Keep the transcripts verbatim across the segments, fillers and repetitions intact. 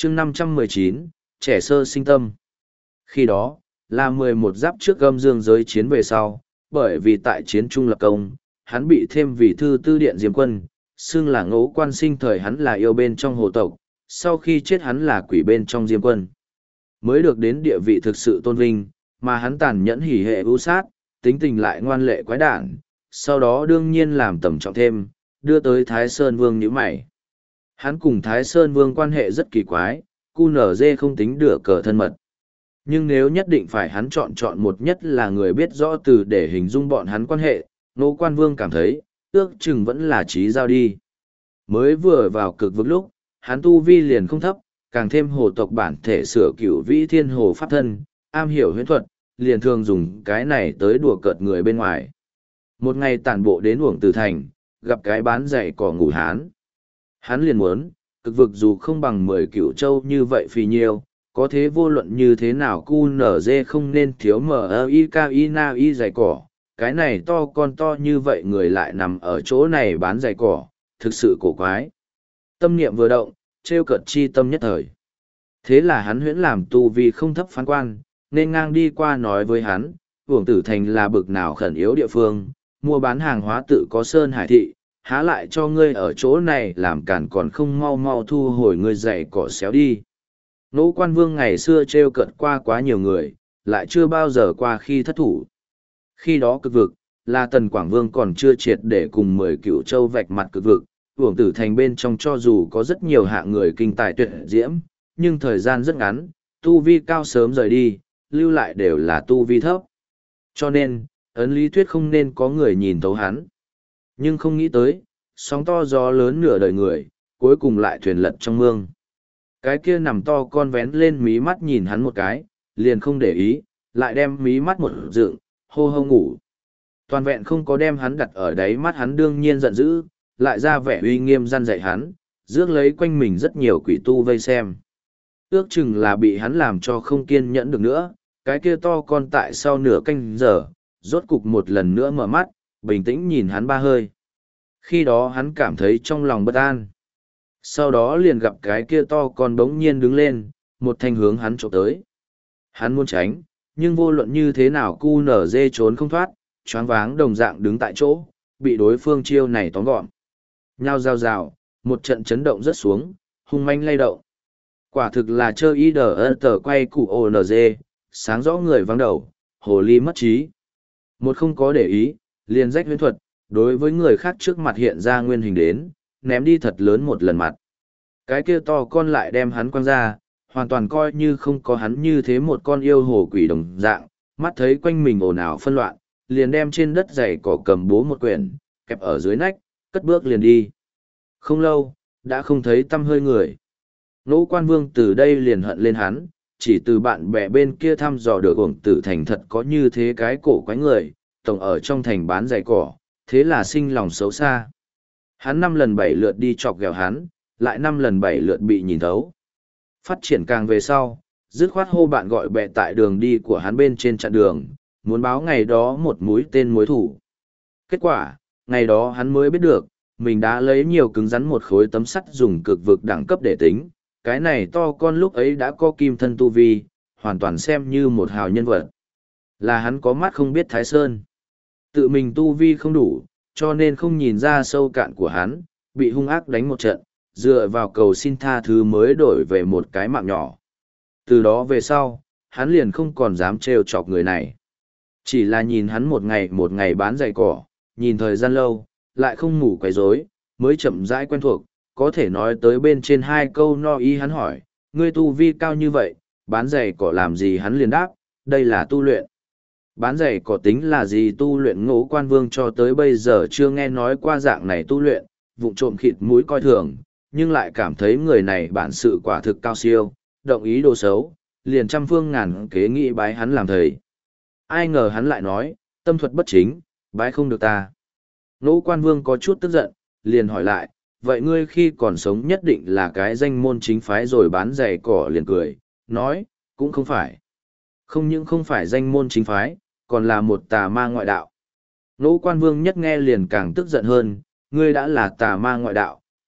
chương năm trăm mười chín, trẻ sơ sinh tâm. Khi đó, là mười một giáp trước gâm dương giới chiến về sau, bởi vì tại chiến trung lập công, hắn bị thêm vì thư tư điện diêm quân, xưng là ngũ quan sinh thời hắn là yêu bên trong hồ tộc, sau khi chết hắn là quỷ bên trong diêm quân. Mới được đến địa vị thực sự tôn vinh, mà hắn tàn nhẫn hỉ hệ ưu sát, tính tình lại ngoan lệ quái đản, sau đó đương nhiên làm tầm trọng thêm, đưa tới Thái Sơn Vương nhíu mày. Hắn cùng Thái Sơn Vương quan hệ rất kỳ quái, cu nở dê không tính được cờ thân mật. Nhưng nếu nhất định phải hắn chọn chọn một nhất là người biết rõ từ để hình dung bọn hắn quan hệ, Ngũ Quan Vương cảm thấy, ước chừng vẫn là trí giao đi. Mới vừa vào cực vực lúc, hắn tu vi liền không thấp, càng thêm hồ tộc bản thể sửa cửu vĩ thiên hồ pháp thân, am hiểu huyễn thuật, liền thường dùng cái này tới đùa cợt người bên ngoài. Một ngày tản bộ đến uổng từ thành, gặp cái bán giày cỏ ngủ hán. Hắn liền muốn, cực vực dù không bằng mười cửu châu như vậy phì nhiêu, có thế vô luận như thế nào cu nở dê không nên thiếu mờ i k i na i giày cỏ. Cái này to con to như vậy người lại nằm ở chỗ này bán giày cỏ, thực sự cổ quái. Tâm niệm vừa động, trêu cợt chi tâm nhất thời. Thế là hắn huyễn làm tu vi không thấp phán quan, nên ngang đi qua nói với hắn, uổng tử thành là bực nào khẩn yếu địa phương, mua bán hàng hóa tự có sơn hải thị, há lại cho ngươi ở chỗ này làm cản còn không mau mau thu hồi ngươi giày cỏ xéo đi. Ngũ Quan Vương ngày xưa trêu cợt qua quá nhiều người, lại chưa bao giờ qua khi thất thủ. Khi đó cực vực, là Tần Quảng Vương còn chưa triệt để cùng mười cửu châu vạch mặt cực vực, uổng tử thành bên trong cho dù có rất nhiều hạng người kinh tài tuyệt diễm, nhưng thời gian rất ngắn, tu vi cao sớm rời đi, lưu lại đều là tu vi thấp. Cho nên, ấn lý thuyết không nên có người nhìn thấu hắn. Nhưng không nghĩ tới, sóng to gió lớn nửa đời người, cuối cùng lại thuyền lật trong mương. Cái kia nằm to con vén lên mí mắt nhìn hắn một cái, liền không để ý, lại đem mí mắt một dựng, hô hô ngủ. Toàn vẹn không có đem hắn đặt ở đáy mắt hắn đương nhiên giận dữ, lại ra vẻ uy nghiêm răn dạy hắn, rước lấy quanh mình rất nhiều quỷ tu vây xem. Ước chừng là bị hắn làm cho không kiên nhẫn được nữa, cái kia to con tại sau nửa canh giờ, rốt cục một lần nữa mở mắt, bình tĩnh nhìn hắn ba hơi. Khi đó hắn cảm thấy trong lòng bất an. Sau đó liền gặp cái kia to con bỗng nhiên đứng lên, một thanh hướng hắn trộm tới. Hắn muốn tránh, nhưng vô luận như thế nào cu nở dê trốn không thoát, choáng váng đồng dạng đứng tại chỗ, bị đối phương chiêu này tóm gọn. Nhao rào rào, một trận chấn động rất xuống, hung manh lay động. Quả thực là chơi ý đờ ơ tờ quay cụ ô nờ dê, sáng rõ người vắng đầu, hồ ly mất trí. Một không có để ý, liền rách huyễn thuật, đối với người khác trước mặt hiện ra nguyên hình đến, ném đi thật lớn một lần mặt. Cái kia to con lại đem hắn quăng ra, hoàn toàn coi như không có hắn như thế một con yêu hồ quỷ đồng dạng, mắt thấy quanh mình ồn ào phân loạn, liền đem trên đất dày cỏ cầm bố một quyển, kẹp ở dưới nách, cất bước liền đi. Không lâu, đã không thấy tăm hơi người. Ngũ Quan Vương từ đây liền hận lên hắn, chỉ từ bạn bè bên kia thăm dò được uổng tử thành thật có như thế cái cổ quái người, tổng ở trong thành bán giày cỏ, thế là sinh lòng xấu xa. Hắn năm lần bảy lượt đi chọc ghẹo hắn, lại năm lần bảy lượt bị nhìn thấu. Phát triển càng về sau, dứt khoát hô bạn gọi bè tại đường đi của hắn bên trên chặn đường, muốn báo ngày đó một mũi tên mối thủ. Kết quả, ngày đó hắn mới biết được, mình đã lấy nhiều cứng rắn một khối tấm sắt dùng cực vực đẳng cấp để tính, cái này to con lúc ấy đã có kim thân tu vi, hoàn toàn xem như một hào nhân vật. Là hắn có mắt không biết Thái Sơn. Tự mình tu vi không đủ, cho nên không nhìn ra sâu cạn của hắn, bị hung ác đánh một trận, dựa vào cầu xin tha thứ mới đổi về một cái mạng nhỏ. Từ đó về sau, hắn liền không còn dám trêu chọc người này. Chỉ là nhìn hắn một ngày một ngày bán giày cỏ, nhìn thời gian lâu, lại không ngủ quấy rối, mới chậm rãi quen thuộc, có thể nói tới bên trên hai câu no y hắn hỏi, ngươi tu vi cao như vậy, bán giày cỏ làm gì hắn liền đáp, đây là tu luyện. Bán giày cỏ tính là gì tu luyện Ngũ Quan Vương cho tới bây giờ chưa nghe nói qua dạng này tu luyện, vụng trộm khịt mũi coi thường, nhưng lại cảm thấy người này bản sự quả thực cao siêu, động ý đồ xấu, liền trăm phương ngàn kế nghĩ bái hắn làm thầy. Ai ngờ hắn lại nói, tâm thuật bất chính, bái không được ta. Ngũ Quan Vương có chút tức giận, liền hỏi lại, vậy ngươi khi còn sống nhất định là cái danh môn chính phái rồi bán giày cỏ liền cười, nói, cũng không phải. Không những không phải danh môn chính phái, còn là một tà ma ngoại đạo. Ngũ Quan Vương nhất nghe liền càng tức giận hơn, ngươi đã là tà ma ngoại đạo,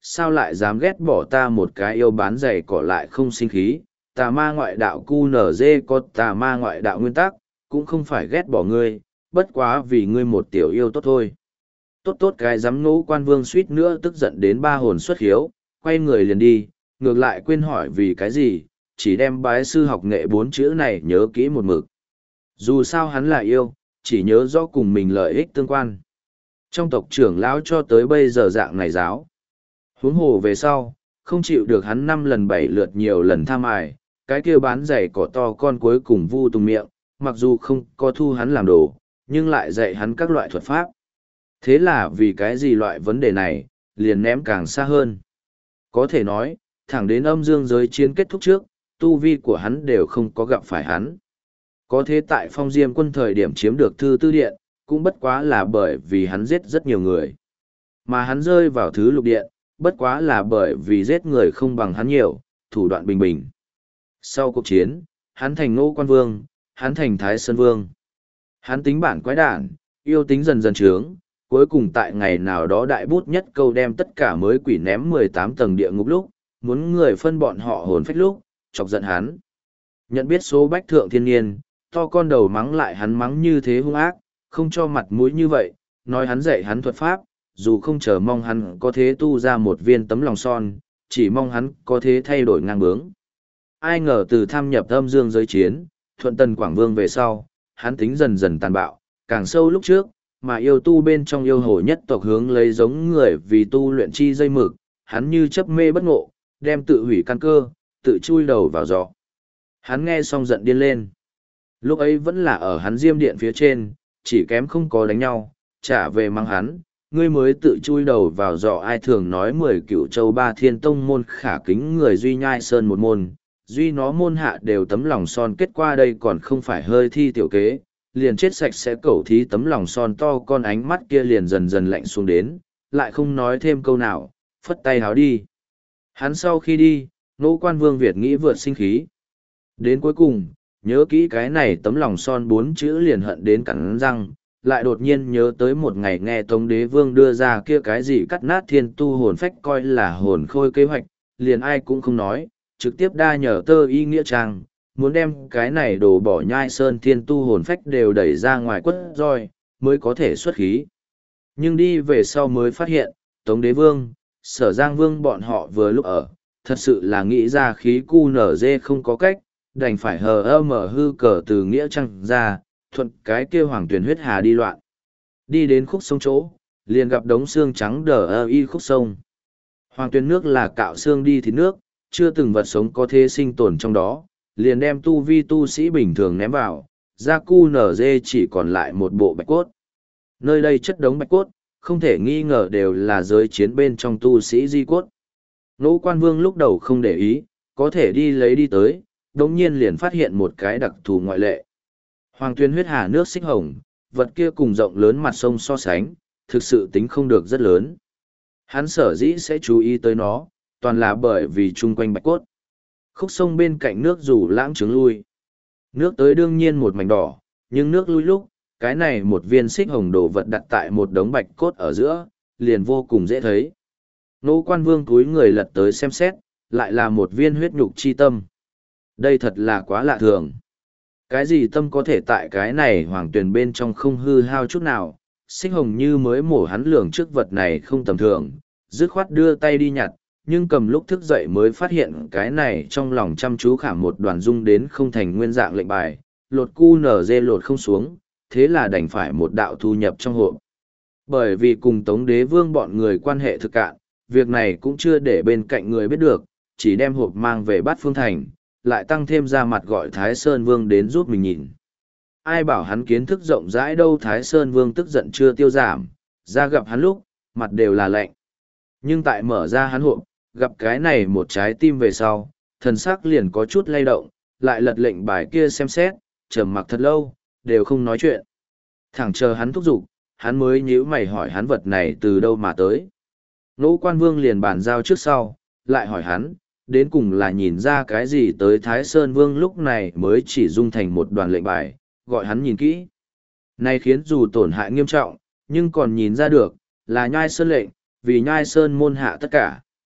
sao lại dám ghét bỏ ta một cái yêu bán giày cỏ lại không sinh khí, tà ma ngoại đạo cu nở dê có tà ma ngoại đạo nguyên tắc, cũng không phải ghét bỏ ngươi, bất quá vì ngươi một tiểu yêu tốt thôi. Tốt tốt cái dám Ngũ Quan Vương suýt nữa tức giận đến ba hồn xuất hiếu, quay người liền đi, ngược lại quên hỏi vì cái gì, chỉ đem bái sư học nghệ bốn chữ này nhớ kỹ một mực. Dù sao hắn là yêu, chỉ nhớ rõ cùng mình lợi ích tương quan. Trong tộc trưởng lão cho tới bây giờ dạng này giáo. Huống hồ về sau, không chịu được hắn năm lần bảy lượt nhiều lần tham ải, cái kia bán giày cỏ to con cuối cùng vu tung miệng, mặc dù không có thu hắn làm đồ, nhưng lại dạy hắn các loại thuật pháp. Thế là vì cái gì loại vấn đề này, liền ném càng xa hơn. Có thể nói, thẳng đến âm dương giới chiến kết thúc trước, tu vi của hắn đều không có gặp phải hắn. Có thế tại phong diêm quân thời điểm chiếm được thư tư điện, cũng bất quá là bởi vì hắn giết rất nhiều người. Mà hắn rơi vào thứ lục điện, bất quá là bởi vì giết người không bằng hắn nhiều, thủ đoạn bình bình. Sau cuộc chiến, hắn thành Ngũ Quan Vương, hắn thành Thái Sơn Vương. Hắn tính bản quái đản, yêu tính dần dần trướng, cuối cùng tại ngày nào đó đại bút nhất câu đem tất cả mới quỷ ném mười tám tầng địa ngục lúc, muốn người phân bọn họ hồn phách lúc, chọc giận hắn. Nhận biết số bách thượng thiên niên, to con đầu mắng lại hắn mắng như thế hung ác, không cho mặt mũi như vậy, nói hắn dạy hắn thuật pháp, dù không chờ mong hắn có thế tu ra một viên tấm lòng son, chỉ mong hắn có thế thay đổi ngang bướng. Ai ngờ từ tham nhập âm dương giới chiến, thuận tần Quảng Vương về sau, hắn tính dần dần tàn bạo, càng sâu lúc trước, mà yêu tu bên trong yêu hồ nhất tộc hướng lấy giống người vì tu luyện chi dây mực, hắn như chấp mê bất ngộ, đem tự hủy căn cơ, tự chui đầu vào giỏ. Hắn nghe xong giận điên lên. Lúc ấy vẫn là ở hắn diêm điện phía trên, chỉ kém không có đánh nhau, trả về mang hắn, ngươi mới tự chui đầu vào giỏ. Ai thường nói mười cựu châu ba thiên tông môn khả kính người duy nhai sơn một môn, duy nó môn hạ đều tấm lòng son, kết qua đây còn không phải hơi thi tiểu kế, liền chết sạch sẽ cẩu thí tấm lòng son to con, ánh mắt kia liền dần dần lạnh xuống đến, lại không nói thêm câu nào, phất tay háo đi. Hắn sau khi đi, Ngũ Quan Vương Việt nghĩ vượt sinh khí. Đến cuối cùng, nhớ kỹ cái này tấm lòng son bốn chữ liền hận đến cắn răng, lại đột nhiên nhớ tới một ngày nghe Tống Đế Vương đưa ra kia cái gì cắt nát thiên tu hồn phách coi là hồn khôi kế hoạch, liền ai cũng không nói, trực tiếp đa nhờ tơ y nghĩa trang, muốn đem cái này đổ bỏ nhai sơn thiên tu hồn phách đều đẩy ra ngoài quất roi, mới có thể xuất khí. Nhưng đi về sau mới phát hiện, Tống Đế Vương, Sở Giang Vương bọn họ vừa lúc ở, thật sự là nghĩ ra khí cu nở dê không có cách, đành phải hờ ơ mở hư cờ từ nghĩa trăng ra, thuận cái kia hoàng tuyển huyết hà đi loạn. Đi đến khúc sông chỗ, liền gặp đống xương trắng đờ ơ y khúc sông. Hoàng tuyển nước là cạo xương đi thịt nước, chưa từng vật sống có thế sinh tồn trong đó, liền đem tu vi tu sĩ bình thường ném vào, ra cu nở dê chỉ còn lại một bộ bạch cốt. Nơi đây chất đống bạch cốt, không thể nghi ngờ đều là giới chiến bên trong tu sĩ di cốt. Ngũ Quan Vương lúc đầu không để ý, có thể đi lấy đi tới, đồng nhiên liền phát hiện một cái đặc thù ngoại lệ. Hoàng tuyên huyết hà nước xích hồng, vật kia cùng rộng lớn mặt sông so sánh, thực sự tính không được rất lớn. Hắn sở dĩ sẽ chú ý tới nó, toàn là bởi vì chung quanh bạch cốt. Khúc sông bên cạnh nước dù lãng trướng lui. Nước tới đương nhiên một mảnh đỏ, nhưng nước lui lúc, cái này một viên xích hồng đồ vật đặt tại một đống bạch cốt ở giữa, liền vô cùng dễ thấy. Ngũ Quan Vương túi người lật tới xem xét, lại là một viên huyết nhục chi tâm. Đây thật là quá lạ thường. Cái gì tâm có thể tại cái này hoàng tuyền bên trong không hư hao chút nào, xích hồng như mới mổ hắn lường trước vật này không tầm thường, dứt khoát đưa tay đi nhặt, nhưng cầm lúc thức dậy mới phát hiện cái này trong lòng chăm chú khảm một đoàn dung đến không thành nguyên dạng lệnh bài, lột cu nở dê lột không xuống, thế là đành phải một đạo thu nhập trong hộp. Bởi vì cùng Tống Đế Vương bọn người quan hệ thực cạn, việc này cũng chưa để bên cạnh người biết được, chỉ đem hộp mang về Bát Phương Thành, lại tăng thêm ra mặt gọi Thái Sơn Vương đến giúp mình nhìn. Ai bảo hắn kiến thức rộng rãi đâu, Thái Sơn Vương tức giận chưa tiêu giảm, ra gặp hắn lúc, mặt đều là lạnh. Nhưng tại mở ra hắn hộp, gặp cái này một trái tim về sau, thần sắc liền có chút lay động, lại lật lệnh bài kia xem xét, trầm mặc thật lâu, đều không nói chuyện. Thẳng chờ hắn thúc giục, hắn mới nhíu mày hỏi hắn vật này từ đâu mà tới. Ngũ Quan Vương liền bàn giao trước sau, lại hỏi hắn, đến cùng là nhìn ra cái gì tới. Thái Sơn Vương lúc này mới chỉ dung thành một đoàn lệnh bài, gọi hắn nhìn kỹ. Này khiến dù tổn hại nghiêm trọng, nhưng còn nhìn ra được, là nhai sơn lệnh, vì nhai sơn môn hạ tất cả.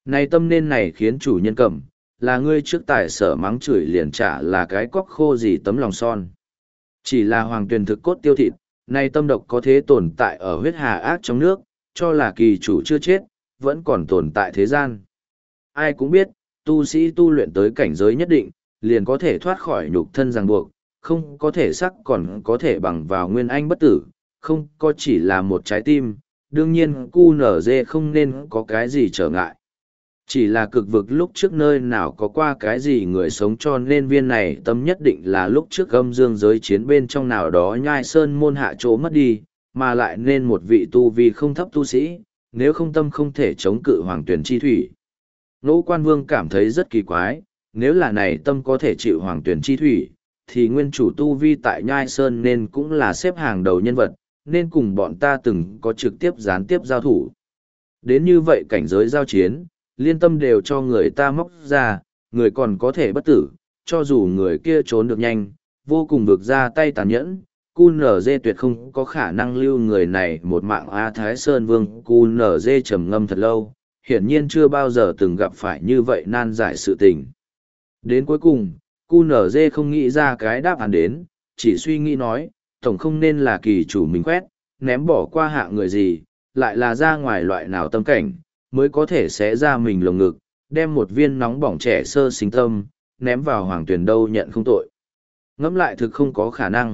Này tâm nên này khiến chủ nhân cầm, là ngươi trước tài sở mắng chửi liền trả là cái cóc khô gì tấm lòng son. Chỉ là hoàng tuyền thực cốt tiêu thịt, này tâm độc có thế tồn tại ở huyết hà ác trong nước, cho là kỳ chủ chưa chết, vẫn còn tồn tại thế gian. Ai cũng biết, tu sĩ tu luyện tới cảnh giới nhất định, liền có thể thoát khỏi nhục thân ràng buộc, không có thể sắc còn có thể bằng vào nguyên anh bất tử, không có chỉ là một trái tim, đương nhiên cu nở dê không nên có cái gì trở ngại. Chỉ là cực vực lúc trước nơi nào có qua cái gì người sống cho nên viên này tâm nhất định là lúc trước âm dương giới chiến bên trong nào đó nhai sơn môn hạ chỗ mất đi, mà lại nên một vị tu vi không thấp tu sĩ, nếu không tâm không thể chống cự hoàng tuyển chi thủy. Ngũ quan vương cảm thấy rất kỳ quái, nếu là này tâm có thể chịu hoàng tuyển chi thủy, thì nguyên chủ tu vi tại nhai sơn nên cũng là xếp hàng đầu nhân vật, nên cùng bọn ta từng có trực tiếp gián tiếp giao thủ. Đến như vậy cảnh giới giao chiến, liên tâm đều cho người ta móc ra, người còn có thể bất tử, cho dù người kia trốn được nhanh, vô cùng vực ra tay tàn nhẫn, cu nở dê tuyệt không có khả năng lưu người này một mạng. A Thái Sơn Vương cu nở dê trầm ngâm thật lâu, hiển nhiên chưa bao giờ từng gặp phải như vậy nan giải sự tình. Đến cuối cùng, cu nở dê không nghĩ ra cái đáp án đến, chỉ suy nghĩ nói, tổng không nên là kỳ chủ mình quét, ném bỏ qua hạ người gì, lại là ra ngoài loại nào tâm cảnh, mới có thể xé ra mình lồng ngực, đem một viên nóng bỏng trẻ sơ sinh tâm, ném vào hoàng tuyển đâu nhận không tội. Ngẫm lại thực không có khả năng.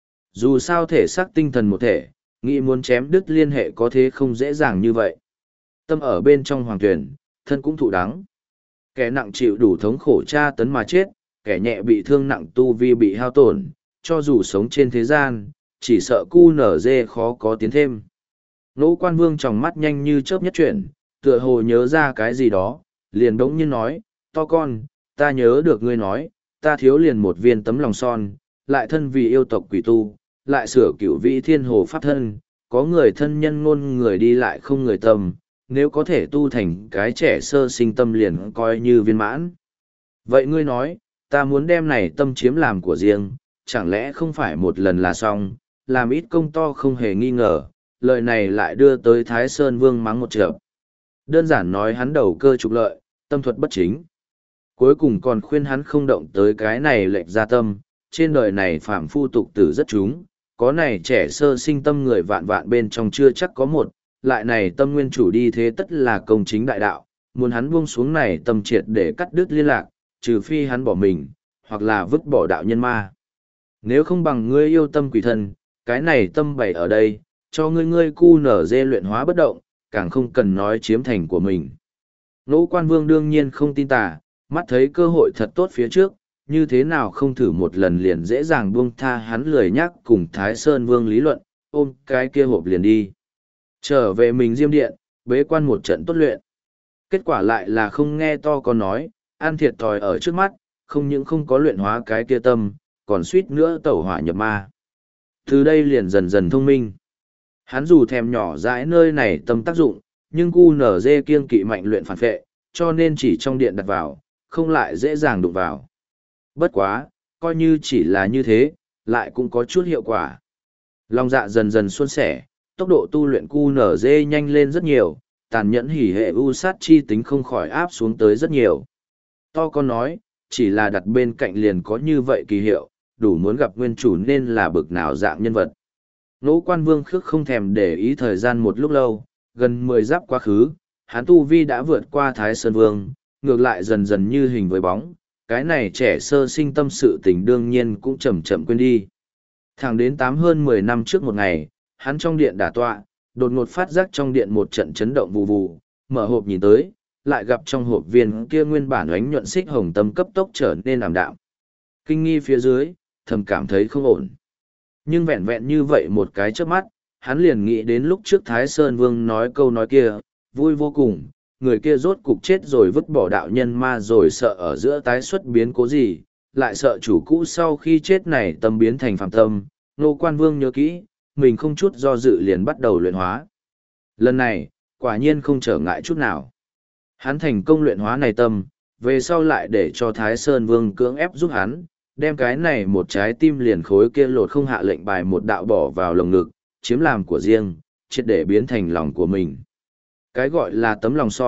Dù sao thể xác tinh thần một thể, nghĩ muốn chém đứt liên hệ có thế không dễ dàng như vậy. Tâm ở bên trong hoàng tuyển, thân cũng thụ đắng. Kẻ nặng chịu đủ thống khổ tra tấn mà chết, kẻ nhẹ bị thương nặng tu vi bị hao tổn, cho dù sống trên thế gian, chỉ sợ cu nở dê khó có tiến thêm. Ngũ quan vương tròng mắt nhanh như chớp nhất chuyển, tựa hồ nhớ ra cái gì đó, liền đống nhiên nói, to con, ta nhớ được ngươi nói, ta thiếu liền một viên tấm lòng son, lại thân vì yêu tộc quỷ tu, lại sửa cửu vị thiên hồ pháp thân, có người thân nhân ngôn người đi lại không người tâm, nếu có thể tu thành cái trẻ sơ sinh tâm liền coi như viên mãn. Vậy ngươi nói, ta muốn đem này tâm chiếm làm của riêng, chẳng lẽ không phải một lần là xong, làm ít công to không hề nghi ngờ, lời này lại đưa tới Thái Sơn Vương mắng một trợp. Đơn giản nói hắn đầu cơ trục lợi, tâm thuật bất chính. Cuối cùng còn khuyên hắn không động tới cái này lệnh ra tâm, trên đời này phạm phu tục tử rất chúng, có này trẻ sơ sinh tâm người vạn vạn bên trong chưa chắc có một, lại này tâm nguyên chủ đi thế tất là công chính đại đạo, muốn hắn buông xuống này tâm triệt để cắt đứt liên lạc, trừ phi hắn bỏ mình, hoặc là vứt bỏ đạo nhân ma. Nếu không bằng ngươi yêu tâm quỷ thân, cái này tâm bày ở đây, cho ngươi ngươi cu nở dê luyện hóa bất động, càng không cần nói chiếm thành của mình. Ngũ quan vương đương nhiên không tin tà, mắt thấy cơ hội thật tốt phía trước, như thế nào không thử một lần liền dễ dàng buông tha hắn lười nhắc cùng Thái Sơn Vương lý luận, ôm cái kia hộp liền đi. Trở về mình diêm điện, bế quan một trận tốt luyện. Kết quả lại là không nghe to con nói, ăn thiệt thòi ở trước mắt, không những không có luyện hóa cái kia tâm, còn suýt nữa tẩu hỏa nhập ma. Từ đây liền dần dần thông minh. Hắn dù thèm nhỏ dãi nơi này tâm tác dụng, nhưng cu nở dê kiêng kỵ mạnh luyện phản phệ, cho nên chỉ trong điện đặt vào, không lại dễ dàng đụng vào. Bất quá, coi như chỉ là như thế, lại cũng có chút hiệu quả. Long dạ dần dần suôn sẻ, tốc độ tu luyện cu nở dê nhanh lên rất nhiều, tàn nhẫn hỉ hệ u sát chi tính không khỏi áp xuống tới rất nhiều. To con nói, chỉ là đặt bên cạnh liền có như vậy kỳ hiệu, đủ muốn gặp nguyên chủ nên là bực nào dạng nhân vật. Ngũ quan vương khước không thèm để ý thời gian một lúc lâu, gần mười giáp quá khứ, hắn tu vi đã vượt qua Thái Sơn Vương, ngược lại dần dần như hình với bóng, cái này trẻ sơ sinh tâm sự tình đương nhiên cũng chậm chậm quên đi. Thẳng đến tám hơn mười năm trước một ngày, hắn trong điện đả tọa, đột ngột phát giác trong điện một trận chấn động vù vù, mở hộp nhìn tới, lại gặp trong hộp viên kia nguyên bản ánh nhuận xích hồng tâm cấp tốc trở nên ảm đạm. Kinh nghi phía dưới, thầm cảm thấy không ổn. Nhưng vẹn vẹn như vậy một cái chớp mắt, hắn liền nghĩ đến lúc trước Thái Sơn Vương nói câu nói kia, vui vô cùng, người kia rốt cục chết rồi vứt bỏ đạo nhân ma rồi sợ ở giữa tái xuất biến cố gì, lại sợ chủ cũ sau khi chết này tâm biến thành phàm tâm. Nô Quan Vương nhớ kỹ, mình không chút do dự liền bắt đầu luyện hóa. Lần này, quả nhiên không trở ngại chút nào. Hắn thành công luyện hóa này tâm, về sau lại để cho Thái Sơn Vương cưỡng ép giúp hắn, đem cái này một trái tim liền khối kia lột không hạ lệnh bài một đạo bỏ vào lồng ngực, chiếm làm của riêng, triệt để biến thành lòng của mình. Cái gọi là tấm lòng son,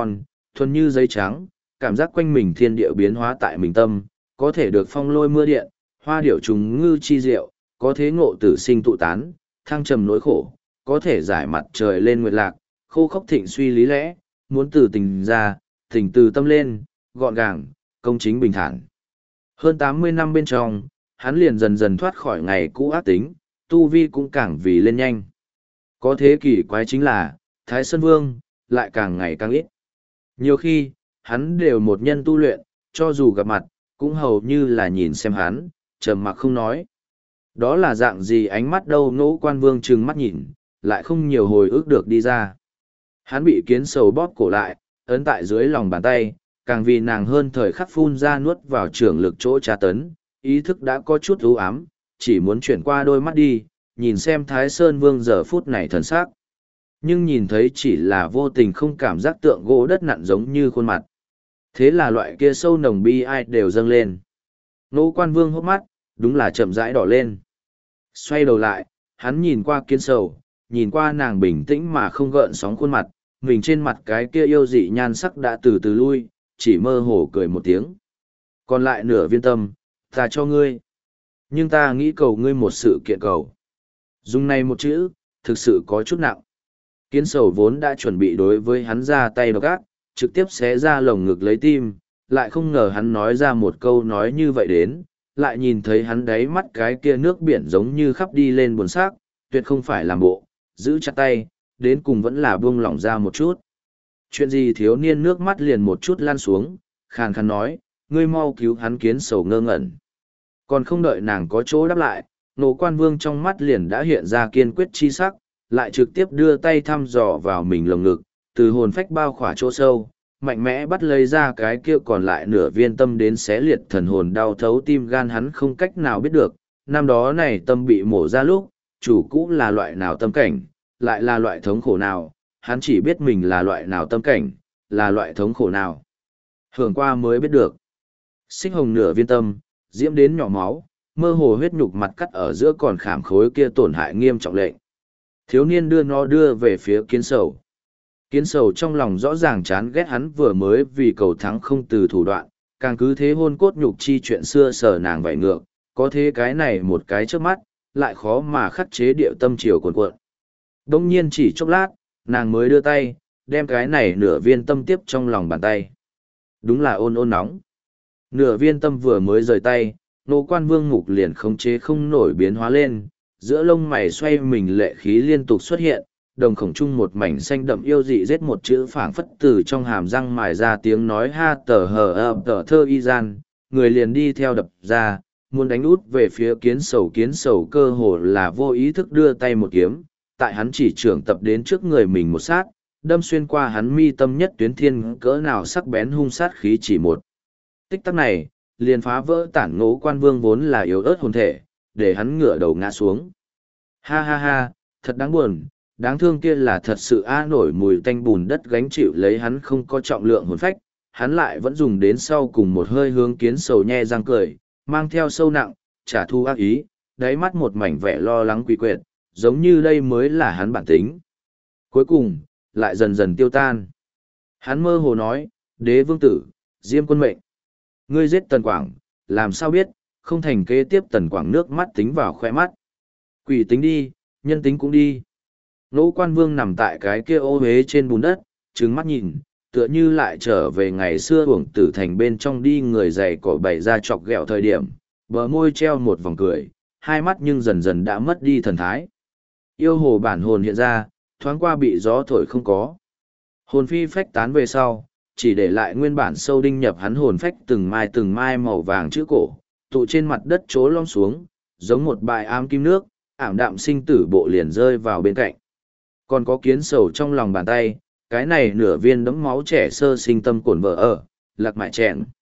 thuần như giấy trắng, cảm giác quanh mình thiên địa biến hóa tại mình tâm, có thể được phong lôi mưa điện, hoa điểu trùng ngư chi diệu, có thế ngộ tử sinh tụ tán, thăng trầm nỗi khổ, có thể giải mặt trời lên nguyệt lạc, khô khốc thịnh suy lý lẽ, muốn từ tình ra, tình từ tâm lên, gọn gàng, công chính bình thản. Hơn tám mươi năm bên trong, hắn liền dần dần thoát khỏi ngày cũ ác tính, tu vi cũng càng vì lên nhanh. Có thế kỷ quái chính là, Thái Sơn Vương, lại càng ngày càng ít. Nhiều khi, hắn đều một nhân tu luyện, cho dù gặp mặt, cũng hầu như là nhìn xem hắn, trầm mặc không nói. Đó là dạng gì ánh mắt đâu Ngũ Quan Vương trừng mắt nhìn, lại không nhiều hồi ức được đi ra. Hắn bị kiến sầu bóp cổ lại, ấn tại dưới lòng bàn tay, càng vì nàng hơn thời khắc phun ra nuốt vào trưởng lực chỗ tra tấn, ý thức đã có chút ưu ám, chỉ muốn chuyển qua đôi mắt đi, nhìn xem Thái Sơn Vương giờ phút này thần sắc. Nhưng nhìn thấy chỉ là vô tình không cảm giác tượng gỗ đất nặn giống như khuôn mặt. Thế là loại kia sâu nồng bi ai đều dâng lên. Ngũ Quan Vương hốc mắt, đúng là chậm rãi đỏ lên. Xoay đầu lại, hắn nhìn qua kiến sầu, nhìn qua nàng bình tĩnh mà không gợn sóng khuôn mặt, mình trên mặt cái kia yêu dị nhan sắc đã từ từ lui, chỉ mơ hồ cười một tiếng. Còn lại nửa viên tâm, ta cho ngươi. Nhưng ta nghĩ cầu ngươi một sự kiện cầu. Dùng này một chữ, thực sự có chút nặng. Kiến sầu vốn đã chuẩn bị đối với hắn ra tay độc ác, trực tiếp xé ra lồng ngực lấy tim, lại không ngờ hắn nói ra một câu nói như vậy đến, lại nhìn thấy hắn đáy mắt cái kia nước biển giống như khắp đi lên buồn xác, tuyệt không phải làm bộ, giữ chặt tay, đến cùng vẫn là buông lỏng ra một chút. Chuyện gì thiếu niên nước mắt liền một chút lan xuống, khàn khàn nói, ngươi mau cứu hắn. Kiến sầu ngơ ngẩn. Còn không đợi nàng có chỗ đáp lại, Ngũ Quan Vương trong mắt liền đã hiện ra kiên quyết chi sắc, lại trực tiếp đưa tay thăm dò vào mình lồng ngực, từ hồn phách bao khỏa chỗ sâu, mạnh mẽ bắt lấy ra cái kia còn lại nửa viên tâm đến xé liệt thần hồn đau thấu tim gan. Hắn không cách nào biết được, năm đó này tâm bị mổ ra lúc, chủ cũ là loại nào tâm cảnh, lại là loại thống khổ nào, hắn chỉ biết mình là loại nào tâm cảnh, là loại thống khổ nào. Hưởng qua mới biết được. Xích hồng nửa viên tâm, diễm đến nhỏ máu, mơ hồ huyết nhục mặt cắt ở giữa còn khảm khối kia tổn hại nghiêm trọng lệnh. Thiếu niên đưa nó đưa về phía kiến sầu. Kiến sầu trong lòng rõ ràng chán ghét hắn vừa mới vì cầu thắng không từ thủ đoạn, càng cứ thế hôn cốt nhục chi chuyện xưa sờ nàng vảy ngược, có thế cái này một cái trước mắt, lại khó mà khắc chế điệu tâm chiều cuồn cuộn. Đông nhiên chỉ chốc lát, nàng mới đưa tay, đem cái này nửa viên tâm tiếp trong lòng bàn tay. Đúng là ôn ôn nóng. Nửa viên tâm vừa mới rời tay, Ngũ Quan Vương mục liền khống chế không nổi biến hóa lên, giữa lông mày xoay mình lệ khí liên tục xuất hiện, đồng khổng trung một mảnh xanh đậm yêu dị giết một chữ phảng phất từ trong hàm răng mài ra tiếng nói ha tờ hờ ập tờ thơ y gian, người liền đi theo đập ra, muốn đánh út về phía kiến sầu. Kiến sầu cơ hồ là vô ý thức đưa tay một kiếm, tại hắn chỉ trưởng tập đến trước người mình một sát, đâm xuyên qua hắn mi tâm nhất tuyến thiên cỡ nào sắc bén hung sát khí chỉ một. Tích tắc này, liền phá vỡ tản Ngũ Quan Vương vốn là yếu ớt hồn thể, để hắn ngửa đầu ngã xuống. Ha ha ha, thật đáng buồn, đáng thương kia là thật sự a nổi mùi tanh bùn đất gánh chịu lấy hắn không có trọng lượng hồn phách, hắn lại vẫn dùng đến sau cùng một hơi hướng kiến sầu nhe răng cười, mang theo sâu nặng, trả thù ác ý, đáy mắt một mảnh vẻ lo lắng quỷ quyệt, giống như đây mới là hắn bản tính. Cuối cùng, lại dần dần tiêu tan. Hắn mơ hồ nói, đế vương tử, Diêm Quân mệnh. Ngươi giết Tần Quảng, làm sao biết, không thành kế tiếp Tần Quảng nước mắt tính vào khoe mắt. Quỷ tính đi, nhân tính cũng đi. Ngũ Quan Vương nằm tại cái kia ô huế trên bùn đất, trừng mắt nhìn, tựa như lại trở về ngày xưa uổng tử thành bên trong đi người dày cỏ bày ra chọc ghẹo thời điểm, bờ môi treo một vòng cười, hai mắt nhưng dần dần đã mất đi thần thái. Yêu hồ bản hồn hiện ra, thoáng qua bị gió thổi không có. Hồn phi phách tán về sau, chỉ để lại nguyên bản sâu đinh nhập hắn hồn phách từng mai từng mai màu vàng chữ cổ, tụ trên mặt đất trố lom xuống, giống một bài ám kim nước, ảm đạm sinh tử bộ liền rơi vào bên cạnh. Còn có kiến sầu trong lòng bàn tay, cái này nửa viên đấm máu trẻ sơ sinh tâm cổn vợ ở, lạc mại chèn.